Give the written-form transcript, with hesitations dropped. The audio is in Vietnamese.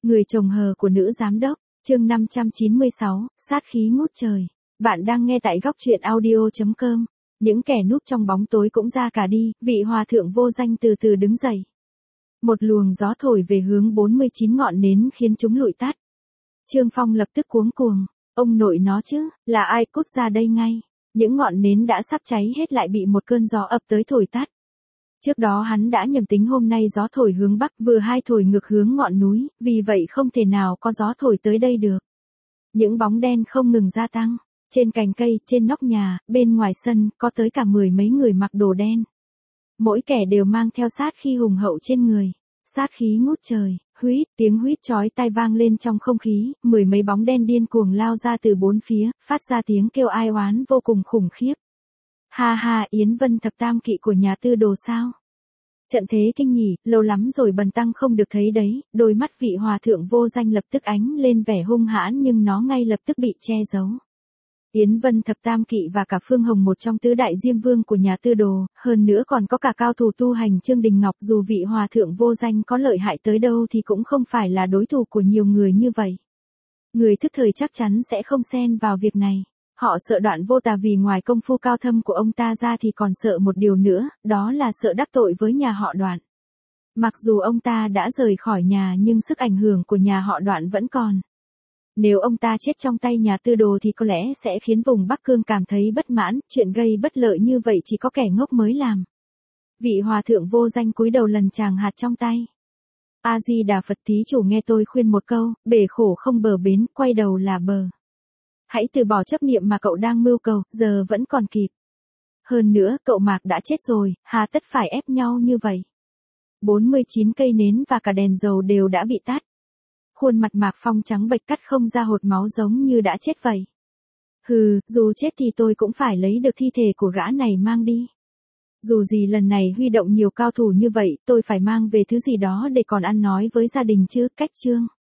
Người chồng hờ của nữ giám đốc, chương 596, sát khí ngút trời. Bạn đang nghe tại góc truyện audio.com. Những kẻ núp trong bóng tối cũng ra cả đi, vị hòa thượng vô danh từ từ đứng dậy. Một luồng gió thổi về hướng 49 ngọn nến khiến chúng lụi tắt. Trương Phong lập tức cuống cuồng, ông nội nó chứ, là ai cút ra đây ngay. Những ngọn nến đã sắp cháy hết lại bị một cơn gió ập tới thổi tắt. Trước đó hắn đã nhầm tính hôm nay gió thổi hướng bắc vừa hay thổi ngược hướng ngọn núi, vì vậy không thể nào có gió thổi tới đây được. Những bóng đen không ngừng gia tăng. Trên cành cây, trên nóc nhà, bên ngoài sân, có tới cả 10 mấy người mặc đồ đen. Mỗi kẻ đều mang theo sát khí hùng hậu trên người. Sát khí ngút trời, huýt, tiếng huýt chói tai vang lên trong không khí, 10 mấy bóng đen điên cuồng lao ra từ bốn phía, phát ra tiếng kêu ai oán vô cùng khủng khiếp. Ha ha, Yến Vân thập tam kỵ của nhà Tư Đồ sao? Trận thế kinh nhỉ, lâu lắm rồi Bần Tăng không được thấy đấy, đôi mắt vị hòa thượng vô danh lập tức ánh lên vẻ hung hãn nhưng nó ngay lập tức bị che giấu. Yến Vân thập tam kỵ và cả Phương Hồng một trong tứ đại diêm vương của nhà Tư Đồ, hơn nữa còn có cả cao thủ tu hành Trương Đình Ngọc, dù vị hòa thượng vô danh có lợi hại tới đâu thì cũng không phải là đối thủ của nhiều người như vậy. Người thức thời chắc chắn sẽ không xen vào việc này. Họ sợ Đoạn Vô Tà vì ngoài công phu cao thâm của ông ta ra thì còn sợ một điều nữa, đó là sợ đắc tội với nhà họ Đoạn. Mặc dù ông ta đã rời khỏi nhà nhưng sức ảnh hưởng của nhà họ Đoạn vẫn còn. Nếu ông ta chết trong tay nhà Tư Đồ thì có lẽ sẽ khiến vùng Bắc Cương cảm thấy bất mãn, chuyện gây bất lợi như vậy chỉ có kẻ ngốc mới làm. Vị hòa thượng vô danh cúi đầu lần tràng hạt trong tay. A-di-đà Phật, thí chủ nghe tôi khuyên một câu, bể khổ không bờ bến, quay đầu là bờ. Hãy từ bỏ chấp niệm mà cậu đang mưu cầu, giờ vẫn còn kịp. Hơn nữa, cậu Mạc đã chết rồi, hà tất phải ép nhau như vậy. 49 cây nến và cả đèn dầu đều đã bị tắt. Khuôn mặt Mạc Phong trắng bệch cắt không ra hột máu giống như đã chết vậy. Hừ, dù chết thì tôi cũng phải lấy được thi thể của gã này mang đi. Dù gì lần này huy động nhiều cao thủ như vậy, tôi phải mang về thứ gì đó để còn ăn nói với gia đình chứ, cách Trương.